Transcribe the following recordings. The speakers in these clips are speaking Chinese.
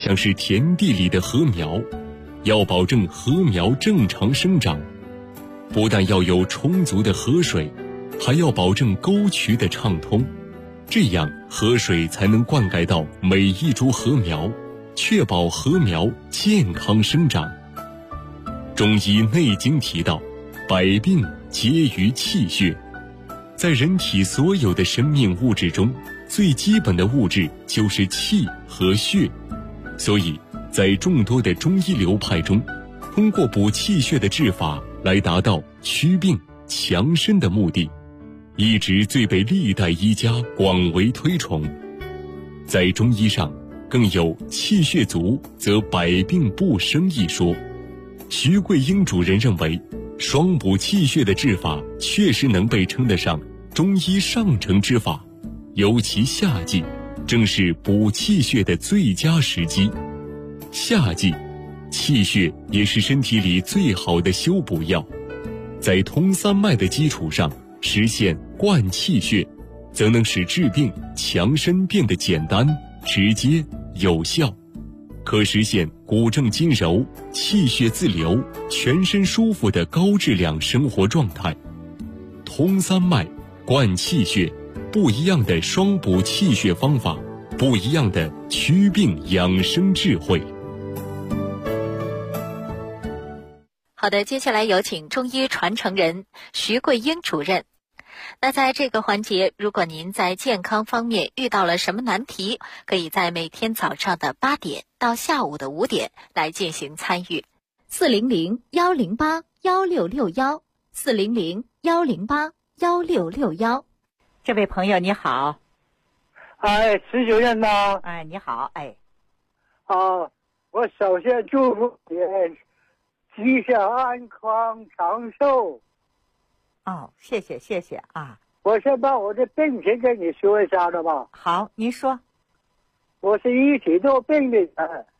像是田地里的禾苗，要保证禾苗正常生长，不但要有充足的河水，还要保证沟渠的畅通，这样河水才能灌溉到每一株禾苗，确保禾苗健康生长。中医《内经》提到，百病皆于气血。在人体所有的生命物质中，最基本的物质就是气和血，所以在众多的中医流派中，通过补气血的治法来达到祛病强身的目的，一直最被历代医家广为推崇。在中医上更有气血足则百病不生一说。徐桂英主任认为，双补气血的治法确实能被称得上中医上乘之法，尤其夏季正是补气血的最佳时机。夏季气血也是身体里最好的修补药，在通三脉的基础上实现灌气血，则能使治病强身变得简单、直接、有效，可实现骨正筋柔、气血自流、全身舒服的高质量生活状态。通三脉、灌气血，不一样的双补气血方法，不一样的祛病养生智慧。 好的，接下来有请中医传承人徐桂英主任。那在这个环节，如果您在健康方面遇到了什么难题，可以在每天早上的8点到下午的5点来进行参与。400-108-1661，400-108-1661。 这位朋友你好。 哎，石主任吗？ 哎，你好。哎， 我首先祝福你吉祥安康长寿。 哦，谢谢谢谢啊。 我先把我的病情跟你说一下的吧。 好，您说。 我是一体多病的人。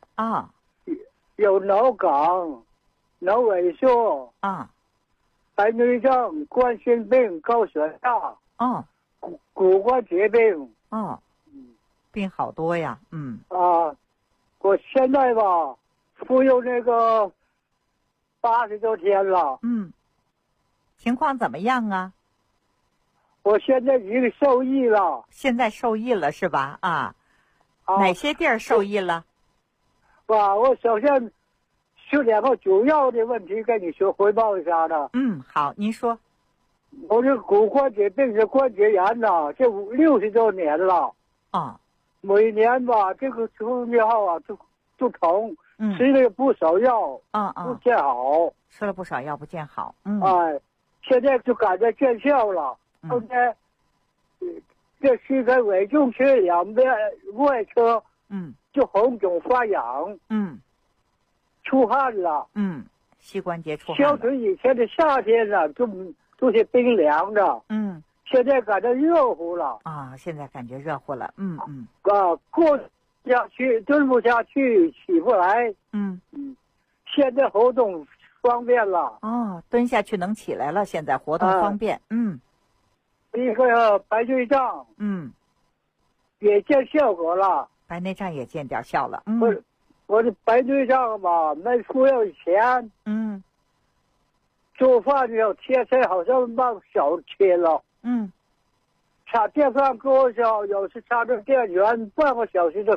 有脑梗、脑萎缩、白内障、冠心病、高血压、骨关节病。 病好多呀。 我现在吧服用那个80多天了。 情况怎么样啊？ 我现在已经受益了。 现在受益了是吧？哪些地儿受益了？ 我首先是2个主要的问题跟你说汇报一下的。 好，您说。 我这骨关节病是关节炎呐，这60多年了。每年吧这个出以后就疼。吃了不少药。不见好。 吃了不少药不见好。 现在就感觉见效了。后来这膝盖尾中区两边外侧就红肿发痒。出汗了。 膝关节出汗了。 相对以前的夏天呢都是冰凉的。现在感觉热乎了。 现在感觉热乎了。 过下去蹲不下去，起不来。现在活动方便了。 蹲下去能起来了，现在活动方便。 一个白内障。也见效果了。 白内障也见点效了。 我的白内障吧没服药以前。做饭要切菜好像把小切了。插电饭锅上有时插着电源半个小时就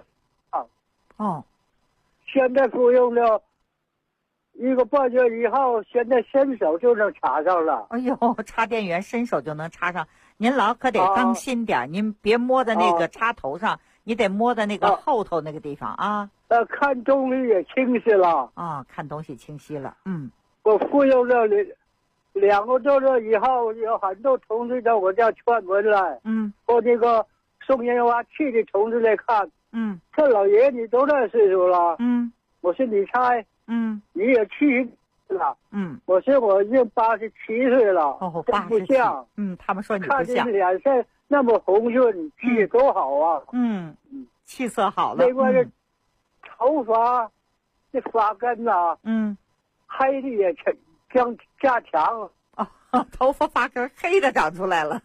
现在服用了1个半月以后，现在伸手就能插上了。 哎呦，插电源伸手就能插上，您老可得当心点。您别摸在那个插头上，你得摸在那个后头那个地方啊。 看东西也清晰了。 看东西清晰了。 我服用了2个多月以后，有很多同志到我家串门来。我那个送烟花器的同志来看。这老爷你多大岁数了？我说你猜。你也70了。我说我已经87岁了。不像。 他们说你不像。 看你脸色那么红润，气色多好啊。 气色好了。 另外这头发这发根呐，黑的也加强。 头发发根黑的长出来了。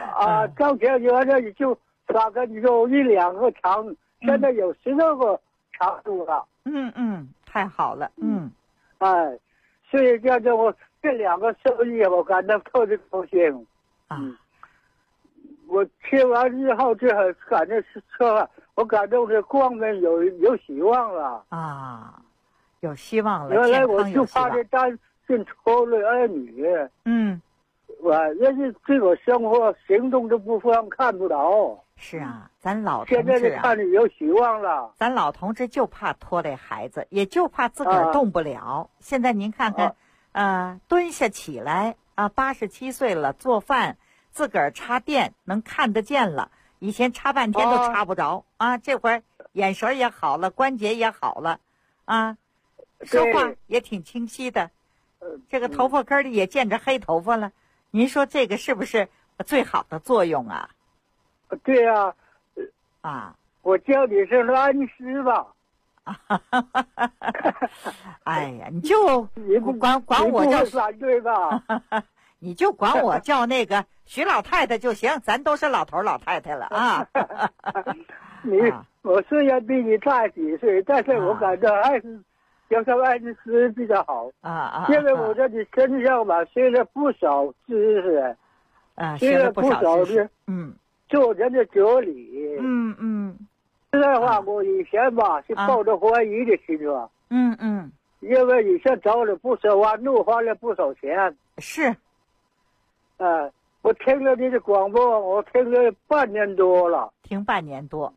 刚前原来就发根就1-2个长，现在有10多个长住了。 太好了。 哎，所以叫做我这2个受益，我感到特别高兴。我听完之后就很感觉是我感到这光明有希望了。 有希望了。 原来我就怕这担心拖累儿女。我也是这个生活行动这部分看不着。 是啊，咱老同志现在看着有希望了。 咱老同志就怕拖累孩子，也就怕自个儿动不了。现在您看看，蹲下起来87岁了，做饭自个儿插电能看得见了，以前插半天都插不着这会儿眼神也好了，关节也好了说话也挺清晰的，这个头发根里也见着黑头发了。您说这个是不是最好的作用啊？ 对呀。我叫你是安师吧。 哎呀，你就管我叫反对吧？ 你就管我叫那个徐老太太就行，咱都是老头老太太了我虽然比你大几岁，但是我感到还是叫上安师比较好因为我在你身上吧学了不少知识学了不少知识做人的哲理实在话我以前吧是抱着怀疑的心吧因为以前走了不少弯路，花了不少钱。 是我听了你的广播，我听了半年多了。 听半年多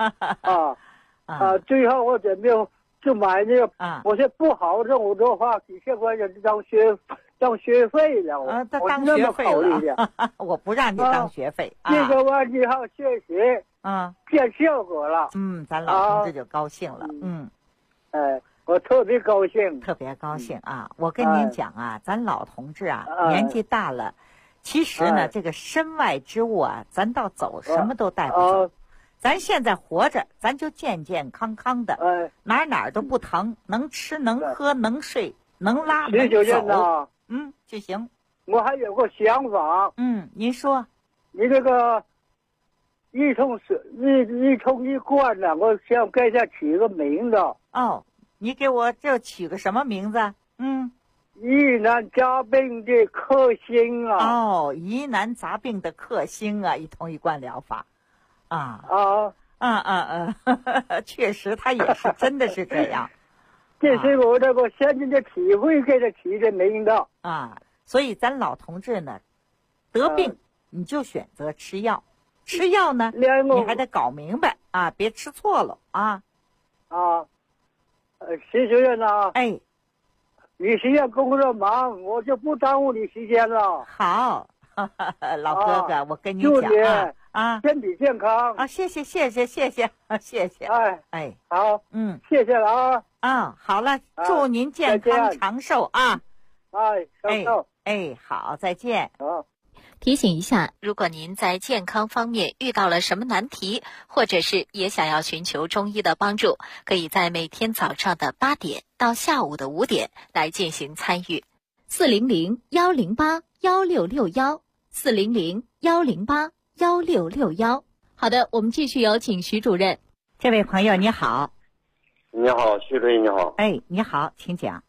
最后我准备就买那个我说不好这我的话几千块钱当学费了当学费了我不让你当学费这个完之后学习见效果了咱老同志就高兴了我特别高兴我跟您讲咱老同志年纪大了其实呢这个身外之物咱倒走什么都带不走咱现在活着咱就健健康康的哪儿都不疼，能吃能喝能睡能拉能走就行。 我还有个想法您说。 你这个一通一贯呢我想给它起个名字你给我这取个什么名字疑难杂病的克星疑难杂病的克星一通一贯疗法确实他也是真的是这样这是我这个先进的体会给他起的名字所以咱老同志呢得病你就选择吃药吃药呢你还得搞明白别吃错了徐主任你实在工作忙我就不耽误你时间了。 好老哥哥我跟你讲身体健康谢谢好谢谢了好了祝您健康长寿长寿好再见提醒一下，如果您在健康方面遇到了什么难题，或者是也想要寻求中医的帮助，可以在每天早上的8点到下午的5点来进行参与。400-108-1661，400-108-1661。好的，我们继续有请徐主任。 这位朋友你好。 你好，徐主任你好。 你好，请讲。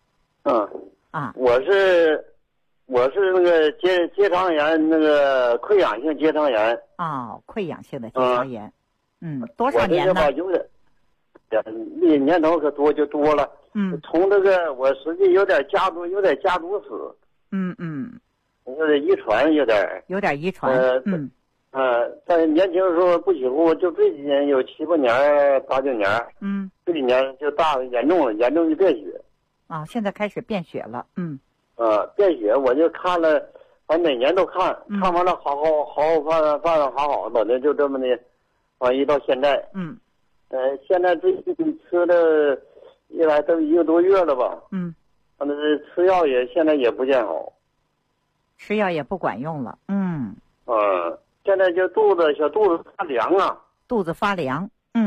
我是那个结肠炎，那个溃疡性结肠炎。 溃疡性的结肠炎。多少年呢？ 那年头可多就多了。从这个我实际有点家族史。有点遗传，有点遗传。 在年轻的时候不起呼，就这几年有7、8年、8、9年。这几年就严重就便血。 现在开始便血了。 便血我就看了，反正每年都看，看完了好饭好的，那就这么的，一到现在。现在最近吃了一来都1个多月了吧。反正吃药现在也不见好。 吃药也不管用了。 现在就小肚子发凉肚子发凉。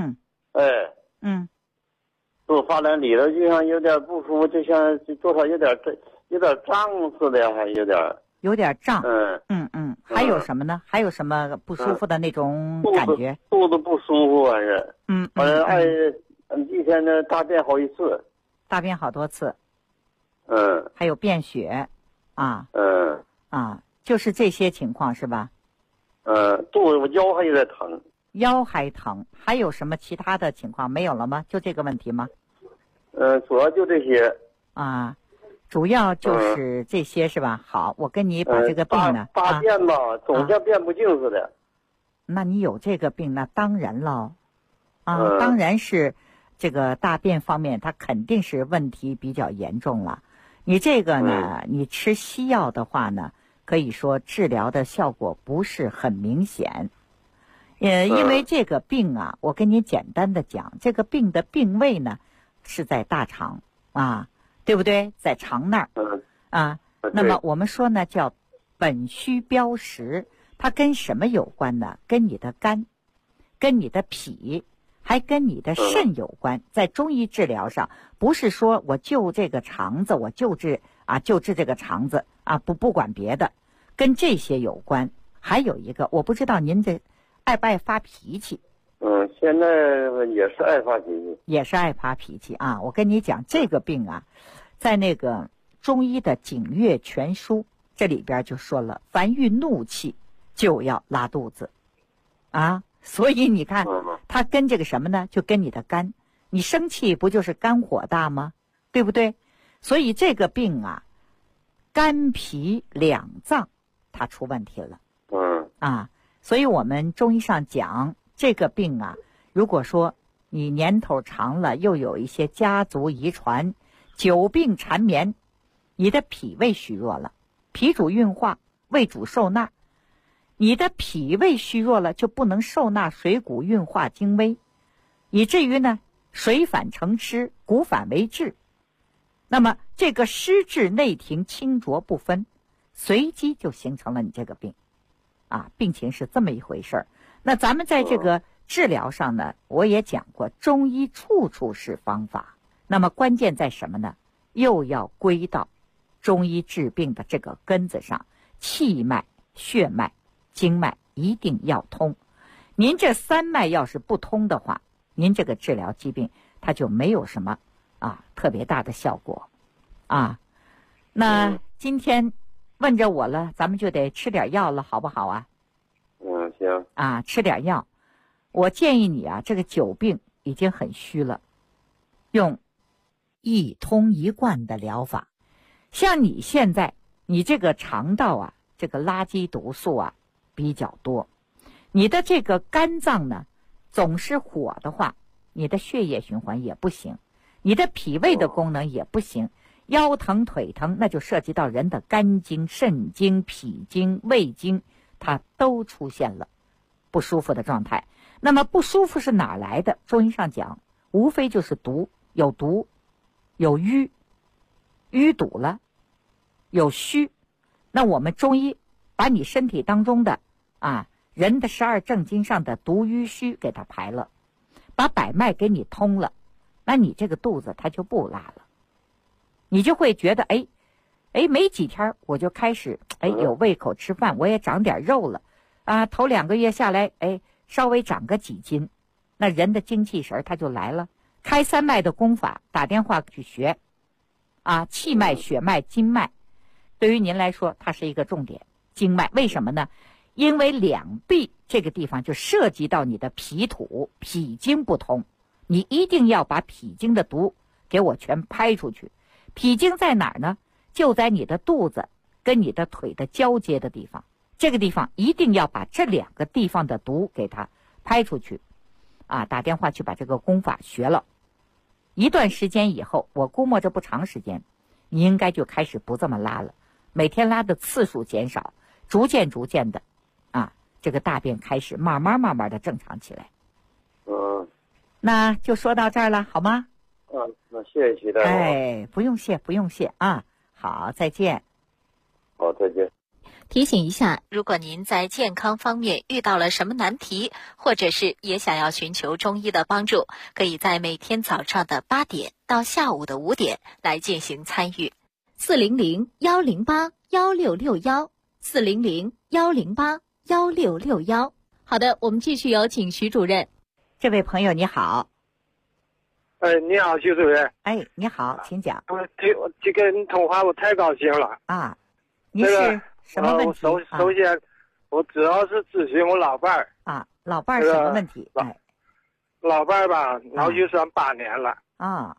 肚子发凉，里头就像有点不舒服，就像多少有点胀似的，还有点胀。还有什么呢？还有什么不舒服的那种感觉？ 肚子不舒服还是。 一天呢大便好几次。 大便好多次。还有便血，啊。就是这些情况是吧？ 肚子我腰还有点疼。 腰还疼，还有什么其他的情况没有了吗？就这个问题吗？ 主要就这些。 主要就是这些是吧？好，我跟你把这个病呢， 大便吧，总像便不净似的。 那你有这个病，那当然了，当然是这个大便方面，它肯定是问题比较严重了。你这个呢，你吃西药的话呢，可以说治疗的效果不是很明显。因为这个病啊，我跟你简单的讲，这个病的病位呢是在大肠对不对？在肠那儿那么我们说呢叫本虚标实，它跟什么有关呢？跟你的肝，跟你的脾，还跟你的肾有关。在中医治疗上，不是说我就这个肠子，我就治这个肠子不管别的，跟这些有关。还有一个，我不知道您这爱不爱发脾气？ 现在也是爱发脾气。也是爱发脾气我跟你讲，这个病在那个中医的《景岳全书》这里边就说了，凡遇怒气就要拉肚子所以你看，它跟这个什么呢？就跟你的肝，你生气不就是肝火大吗？对不对？所以这个病肝脾两脏它出问题了。所以我们中医上讲，这个病如果说你年头长了，又有一些家族遗传，久病缠绵，你的脾胃虚弱了，脾主运化，胃主受纳，你的脾胃虚弱了，就不能受纳水谷运化精微，以至于呢水反成湿，谷反为滞，那么这个湿滞内停，清浊不分，随机就形成了你这个病病情是这么一回事儿。那咱们在这个治疗上呢，我也讲过，中医处处是方法。那么关键在什么呢？又要归到中医治病的这个根子上，气脉、血脉、经脉一定要通。您这三脉要是不通的话，您这个治疗疾病它就没有什么特别大的效果那今天问着我了，咱们就得吃点药了，好不好啊？ 行吃点药。我建议你这个久病已经很虚了，用一通一贯的疗法。像你现在，你这个肠道这个垃圾毒素比较多，你的这个肝脏呢总是火的话，你的血液循环也不行，你的脾胃的功能也不行，腰疼腿疼，那就涉及到人的肝经、肾经、脾经、胃经，它都出现了不舒服的状态。那么不舒服是哪来的？中医上讲，无非就是毒，有瘀，淤堵了，有虚。那我们中医把你身体当中的人的12正经上的毒瘀虚给它排了，把百脉给你通了，那你这个肚子它就不拉了，你就会觉得没几天我就开始有胃口吃饭，我也长点肉了头2个月下来稍微长个几斤，那人的精气神它就来了。开三脉的功法，打电话去学气脉、血脉、经脉对于您来说它是一个重点。经脉为什么呢？因为两臂这个地方就涉及到你的脾土，脾经不通，你一定要把脾经的毒给我全拍出去。脾经在哪儿呢？就在你的肚子跟你的腿的交接的地方，这个地方一定要把这2个地方的毒给它拍出去打电话去把这个功法学了。一段时间以后，我估摸着不长时间，你应该就开始不这么拉了，每天拉的次数减少，逐渐的这个大便开始慢慢的正常起来。那就说到这儿了，好吗？ 那谢谢徐大夫。 不用谢好，再见。 好，再见。 提醒一下，如果您在健康方面遇到了什么难题，或者是也想要寻求中医的帮助，可以在每天早上的8点到下午的5点来进行参与。400-108-1661 400-108-1661。好的，我们继续有请徐主任。 这位朋友你好。 你好，徐主任。 你好，请讲。 这个你通话我太高兴了啊！您是什么问题？ 首先，我主要是咨询我老伴儿啊。老伴儿什么问题？ 老伴儿吧，脑血栓8年了啊。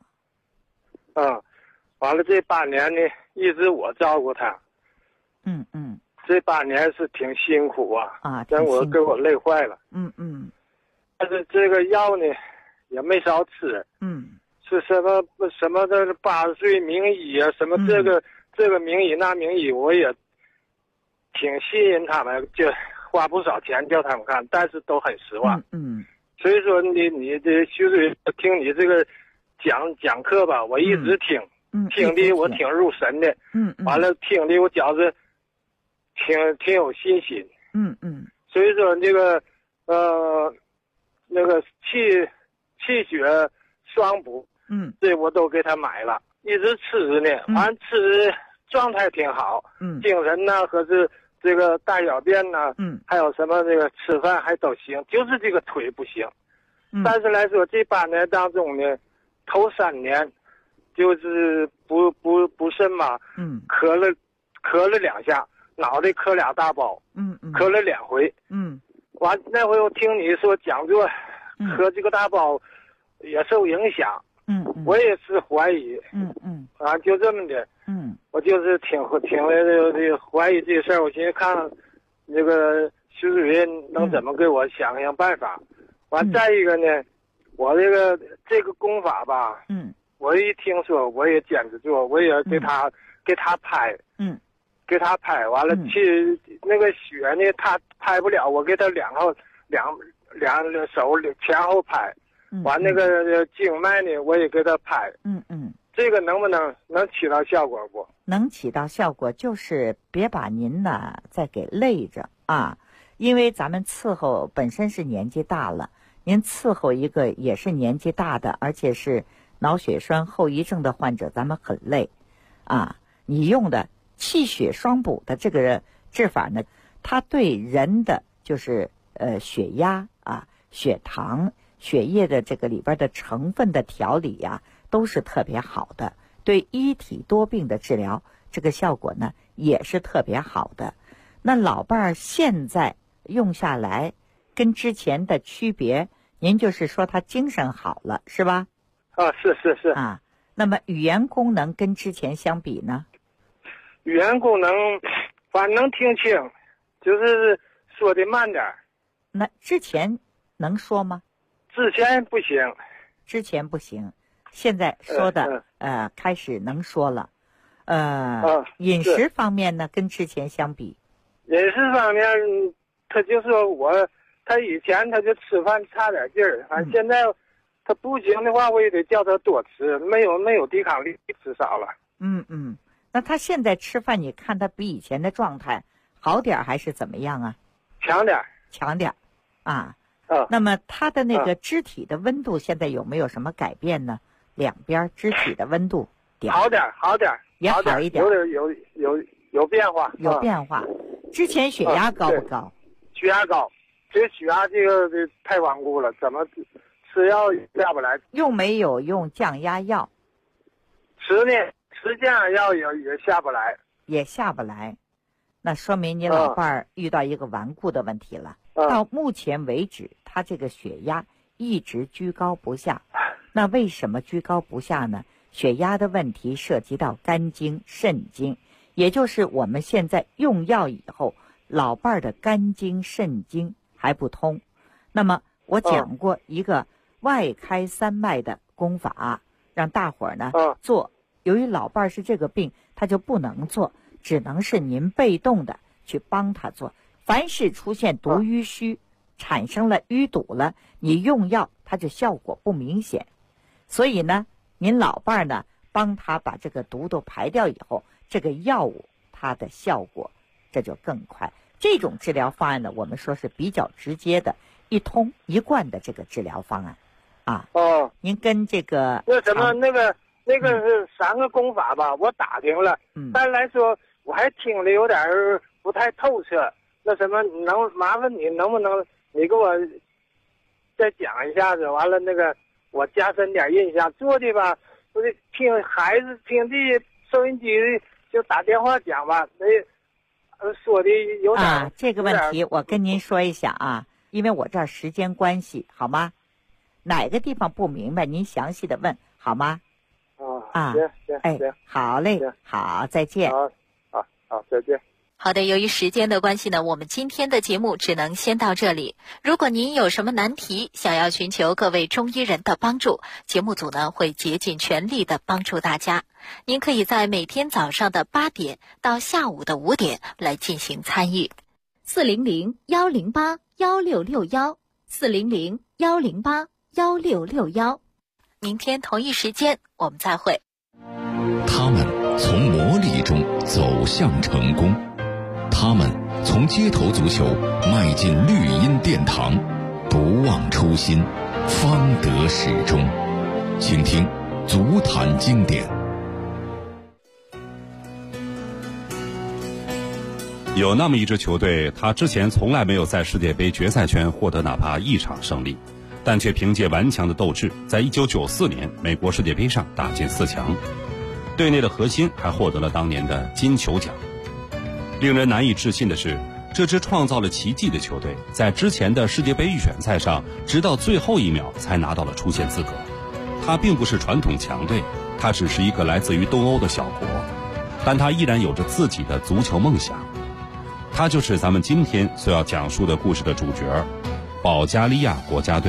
完了这8年呢，一直我照顾他。这8年是挺辛苦啊，让我给我累坏了。但是这个药呢，也没少吃。是什么的80岁名医啊，什么这个名医那名医，我也挺信任他们，就花不少钱叫他们看，但是都很失望。所以说你这徐主任听你这个讲课吧，我一直听，听的我挺入神的。完了听的我觉着挺有信心。所以说这个那个气血双补，这我都给他买了，一直吃着呢。完吃状态挺好，精神呢和这个大小便呢，还有什么这个吃饭还都行，就是这个腿不行。但是来说这8年当中呢，头3年就是不慎嘛，咳了2下，脑袋磕2大包，磕了2回。完那回我听你说讲座，磕这个大包也受影响。我也是怀疑。就这么的。我就是挺怀疑这事儿，我寻思看那个徐主任能怎么给我想想办法。完再一个呢，我这个功法吧，我一听说我也坚持做，我也给他拍，给他拍完了去那个血呢，他拍不了，我给他两手前后拍，完那个静脉呢，我也给他拍。这个能起到效果不？ 能起到效果，就是别把您呢再给累着啊！因为咱们伺候本身是年纪大了，您伺候一个也是年纪大的，而且是脑血栓后遗症的患者，咱们很累啊！你用的气血双补的这个治法呢，它对人的就是血压啊、血糖、血液的这个里边的成分的调理呀，都是特别好的。对一体多病的治疗，这个效果呢也是特别好的。那老伴儿现在用下来跟之前的区别，您就是说他精神好了是吧？ 是啊。那么语言功能跟之前相比呢？ 语言功能反正能听清，就是说的慢点。 那之前能说吗？ 之前不行。 之前不行，现在说的开始能说了。饮食方面呢，跟之前相比， 饮食方面他就说他以前他就吃饭差点劲儿，反正现在他不行的话，我也得叫他多吃，没有抵抗力，吃少了。 那他现在吃饭，你看他比以前的状态好点还是怎么样啊？强点啊。那么他的那个肢体的温度现在有没有什么改变呢？两边肢体的温度好点， 也好一点， 有变化， 有变化。之前血压高不高？ 血压高，这血压这个太顽固了，怎么吃药下不来？ 用没有用降压药？ 吃降压药也下不来， 那说明你老伴儿遇到一个顽固的问题了。到目前为止，他这个血压一直居高不下。那为什么居高不下呢？血压的问题涉及到肝经、肾经，也就是我们现在用药以后，老伴儿的肝经、肾经还不通。那么我讲过一个外开三脉的功法，让大伙儿呢做。由于老伴儿是这个病，他就不能做，只能是您被动的去帮他做。凡是出现毒淤虚，产生了淤堵了，你用药它就效果不明显。所以呢，您老伴儿呢帮他把这个毒都排掉以后，这个药物它的效果这就更快。这种治疗方案呢，我们说是比较直接的、一通一贯的这个治疗方案啊。您跟这个那什么那个是3个功法吧，我打听了，但来说我还听得有点不太透彻。那什么，麻烦你能不能你给我再讲一下子？完了那个我加深点印象。做的吧，我得听孩子听这收音机就打电话讲吧，说的有点这个问题我跟您说一下啊，因为我这儿时间关系，好吗？哪个地方不明白，您详细的问好吗？行，好嘞，好，再见。 好，再见。 好的，由于时间的关系呢，我们今天的节目只能先到这里。如果您有什么难题，想要寻求各位中医人的帮助，节目组呢会竭尽全力的帮助大家。您可以在每天早上的8点到下午的5点来进行参与。400-108-1661，400-108-1661。明天同一时间我们再会。 他们从磨砺中走向成功，他们从街头足球迈进绿茵殿堂，不忘初心，方得始终。请听足坛经典。 有那么一支球队，他之前从来没有在世界杯决赛圈获得哪怕一场胜利，但却凭借顽强的斗志，在1994年美国世界杯上打进4强。队内的核心还获得了当年的金球奖。令人难以置信的是，这支创造了奇迹的球队，在之前的世界杯预选赛上，直到最后1秒才拿到了出线资格。它并不是传统强队，它只是一个来自于东欧的小国，但它依然有着自己的足球梦想。它就是咱们今天所要讲述的故事的主角——保加利亚国家队。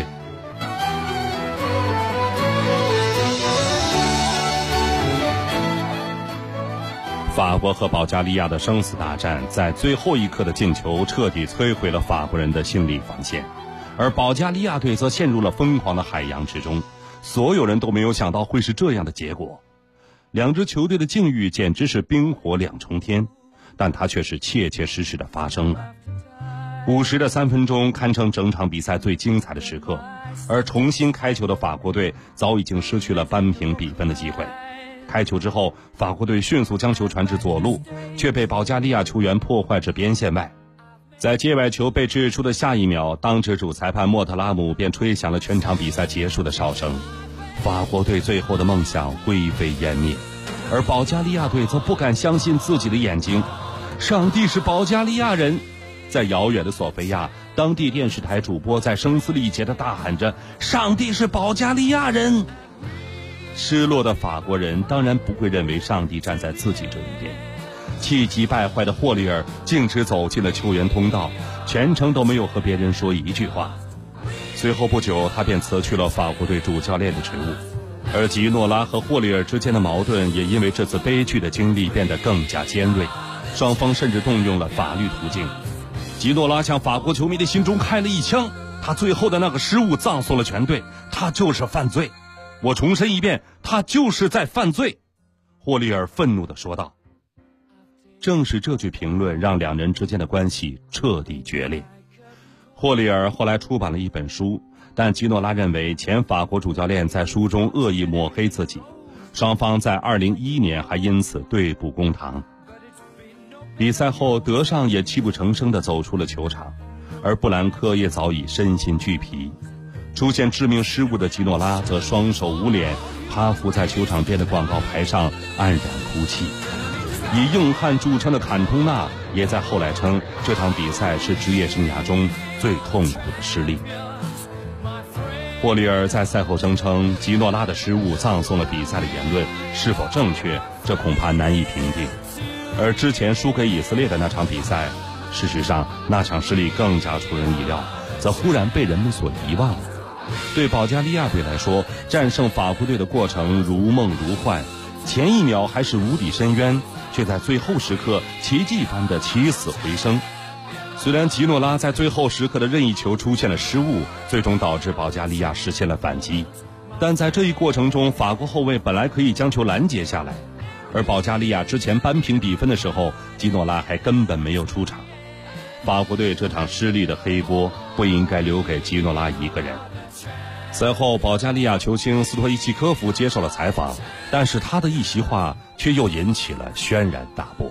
法国和保加利亚的生死大战，在最后一刻的进球彻底摧毁了法国人的心理防线，而保加利亚队则陷入了疯狂的海洋之中。所有人都没有想到会是这样的结果，两支球队的境遇简直是冰火两重天，但它却是切切实实的发生了。50的3分钟堪称整场比赛最精彩的时刻，而重新开球的法国队早已经失去了扳平比分的机会。开球之后，法国队迅速将球传至左路，却被保加利亚球员破坏至边线外。在界外球被掷出的下一秒，当值主裁判莫特拉姆便吹响了全场比赛结束的哨声。法国队最后的梦想灰飞烟灭，而保加利亚队则不敢相信自己的眼睛。上帝是保加利亚人！在遥远的索菲亚，当地电视台主播在声嘶力竭地大喊着：“上帝是保加利亚人！”失落的法国人当然不会认为上帝站在自己这一边，气急败坏的霍利尔径直走进了球员通道，全程都没有和别人说一句话。随后不久，他便辞去了法国队主教练的职务，而吉诺拉和霍利尔之间的矛盾也因为这次悲剧的经历变得更加尖锐，双方甚至动用了法律途径。吉诺拉向法国球迷的心中开了一枪，他最后的那个失误葬送了全队，他就是犯罪。我重申一遍，他就是在犯罪，霍利尔愤怒地说道。正是这句评论让两人之间的关系彻底决裂。霍利尔后来出版了一本书，但吉诺拉认为前法国主教练在书中恶意抹黑自己，双方在2011年还因此对簿公堂。比赛后，德尚也泣不成声地走出了球场，而布兰科也早已身心俱疲。出现致命失误的吉诺拉则双手捂脸，趴伏在球场边的广告牌上黯然哭泣。以硬汉著称的坎通纳也在后来称，这场比赛是职业生涯中最痛苦的失利。霍利尔在赛后声称，吉诺拉的失误葬送了比赛的言论是否正确，这恐怕难以评定。而之前输给以色列的那场比赛，事实上那场失利更加出人意料，则忽然被人们所遗忘了。对保加利亚队来说，战胜法国队的过程如梦如幻，前一秒还是无底深渊，却在最后时刻奇迹般的起死回生。虽然吉诺拉在最后时刻的任意球出现了失误，最终导致保加利亚实现了反击，但在这一过程中，法国后卫本来可以将球拦截下来，而保加利亚之前扳平比分的时候，吉诺拉还根本没有出场。法国队这场失利的黑锅不应该留给吉诺拉一个人。赛后，保加利亚球星斯托伊奇科夫接受了采访，但是他的一席话却又引起了轩然大波。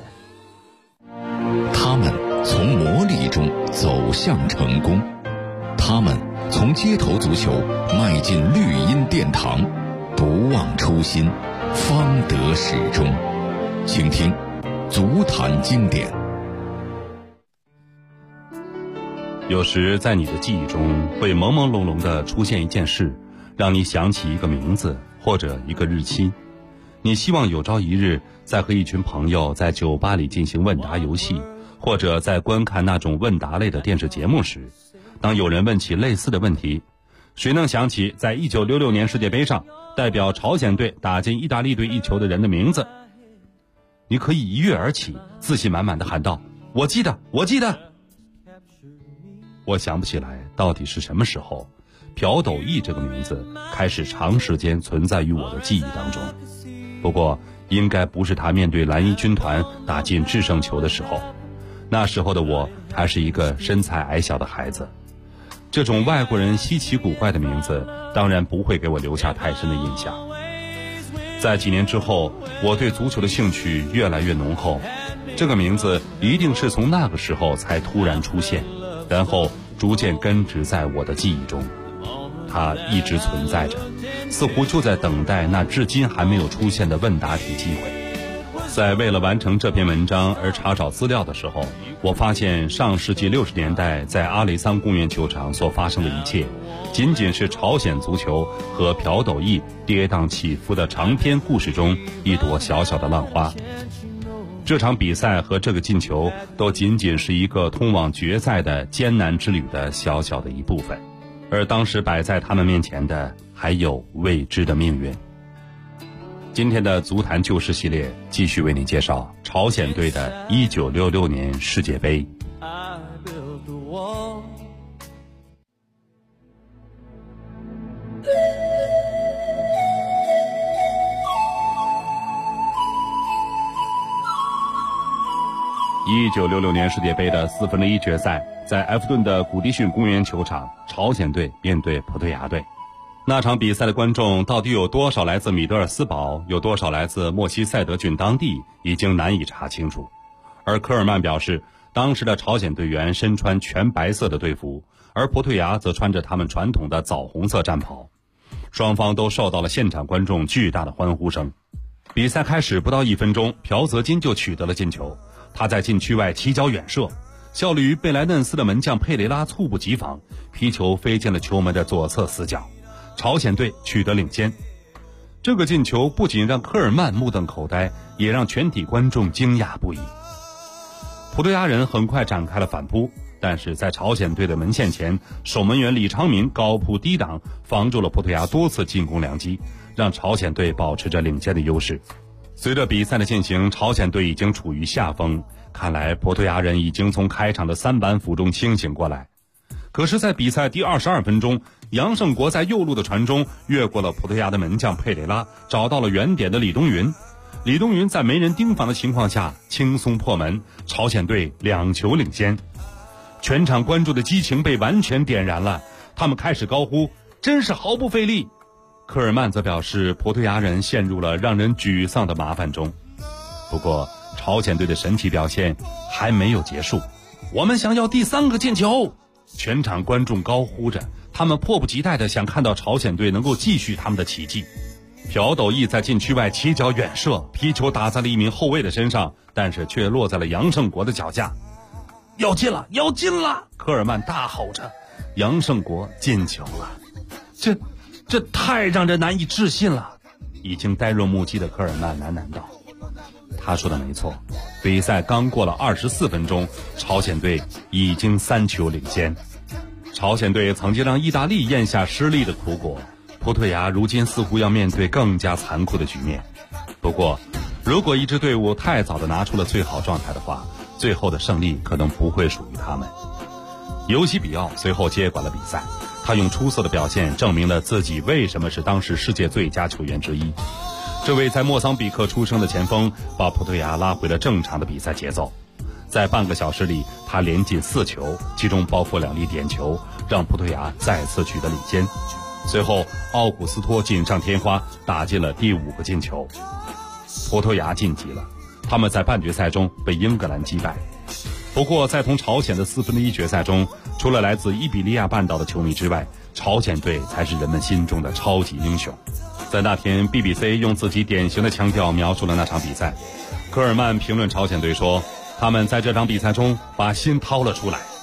他们从磨砺中走向成功，他们从街头足球迈进绿茵殿堂，不忘初心，方得始终。请听足坛经典。 有时在你的记忆中会朦朦胧胧地出现一件事，让你想起一个名字或者一个日期。你希望有朝一日在和一群朋友在酒吧里进行问答游戏，或者在观看那种问答类的电视节目时，当有人问起类似的问题，谁能想起在1966年世界杯上代表朝鲜队打进意大利队一球的人的名字？你可以一跃而起，自信满满地喊道：我记得。我想不起来到底是什么时候，朴斗义这个名字开始长时间存在于我的记忆当中。不过应该不是他面对蓝衣军团打进制胜球的时候，那时候的我还是一个身材矮小的孩子。这种外国人稀奇古怪的名字当然不会给我留下太深的印象。在几年之后，我对足球的兴趣越来越浓厚，这个名字一定是从那个时候才突然出现，然后逐渐根植在我的记忆中。它一直存在着，似乎就在等待那至今还没有出现的问答题机会。在为了完成这篇文章而查找资料的时候，我发现上世纪60年代在阿雷桑公园球场所发生的一切，仅仅是朝鲜足球和朴斗义跌宕起伏的长篇故事中一朵小小的浪花。这场比赛和这个进球都仅仅是一个通往决赛的艰难之旅的小小的一部分，而当时摆在他们面前的还有未知的命运。今天的足坛旧事系列继续为您介绍朝鲜队的1966年世界杯。1966年世界杯的1/4决赛，在埃弗顿的古迪逊公园球场，朝鲜队面对葡萄牙队。那场比赛的观众到底有多少来自米德尔斯堡，有多少来自莫西塞德郡当地，已经难以查清楚。而科尔曼表示，当时的朝鲜队员身穿全白色的队服，而葡萄牙则穿着他们传统的枣红色战袍。双方都受到了现场观众巨大的欢呼声。比赛开始不到1分钟，朴泽金就取得了进球。他在禁区外起脚远射，效力于贝莱嫩斯的门将佩雷拉猝不及防，皮球飞进了球门的左侧死角，朝鲜队取得领先。这个进球不仅让科尔曼目瞪口呆，也让全体观众惊讶不已。葡萄牙人很快展开了反扑，但是在朝鲜队的门线前，守门员李昌民高扑低挡，防住了葡萄牙多次进攻良机，让朝鲜队保持着领先的优势。随着比赛的进行，朝鲜队已经处于下风，看来葡萄牙人已经从开场的3板斧中清醒过来。可是在比赛第22分钟，杨胜国在右路的传中越过了葡萄牙的门将佩雷拉，找到了远点的李东云。李东云在没人盯防的情况下轻松破门，朝鲜队2球领先。全场观众的激情被完全点燃了，他们开始高呼真是毫不费力。科尔曼则表示，葡萄牙人陷入了让人沮丧的麻烦中。不过朝鲜队的神奇表现还没有结束，我们想要第3个进球！全场观众高呼着，他们迫不及待地想看到朝鲜队能够继续他们的奇迹。朴斗义在禁区外起脚远射，皮球打在了一名后卫的身上，但是却落在了杨胜国的脚下。要进了，要进了！科尔曼大吼着，杨胜国进球了。这太让人难以置信了！已经呆若木鸡的科尔曼喃喃道。他说的没错，比赛刚过了24分钟，朝鲜队已经3球领先。朝鲜队曾经让意大利咽下失利的苦果，葡萄牙如今似乎要面对更加残酷的局面。不过，如果一支队伍太早地拿出了最好状态的话，最后的胜利可能不会属于他们。尤西比奥随后接管了比赛，他用出色的表现证明了自己为什么是当时世界最佳球员之一。这位在莫桑比克出生的前锋把葡萄牙拉回了正常的比赛节奏。在半个小时里，他连进4球，其中包括2粒点球，让葡萄牙再次取得领先。随后奥古斯托锦上添花，打进了第5个进球。葡萄牙晋级了，他们在半决赛中被英格兰击败。不过在同朝鲜的1/4决赛中， 除了来自伊比利亚半岛的球迷之外，朝鲜队才是人们心中的超级英雄。在那天 BBC 用自己典型的腔调描述了那场比赛。科尔曼评论朝鲜队说，他们在这场比赛中把心掏了出来，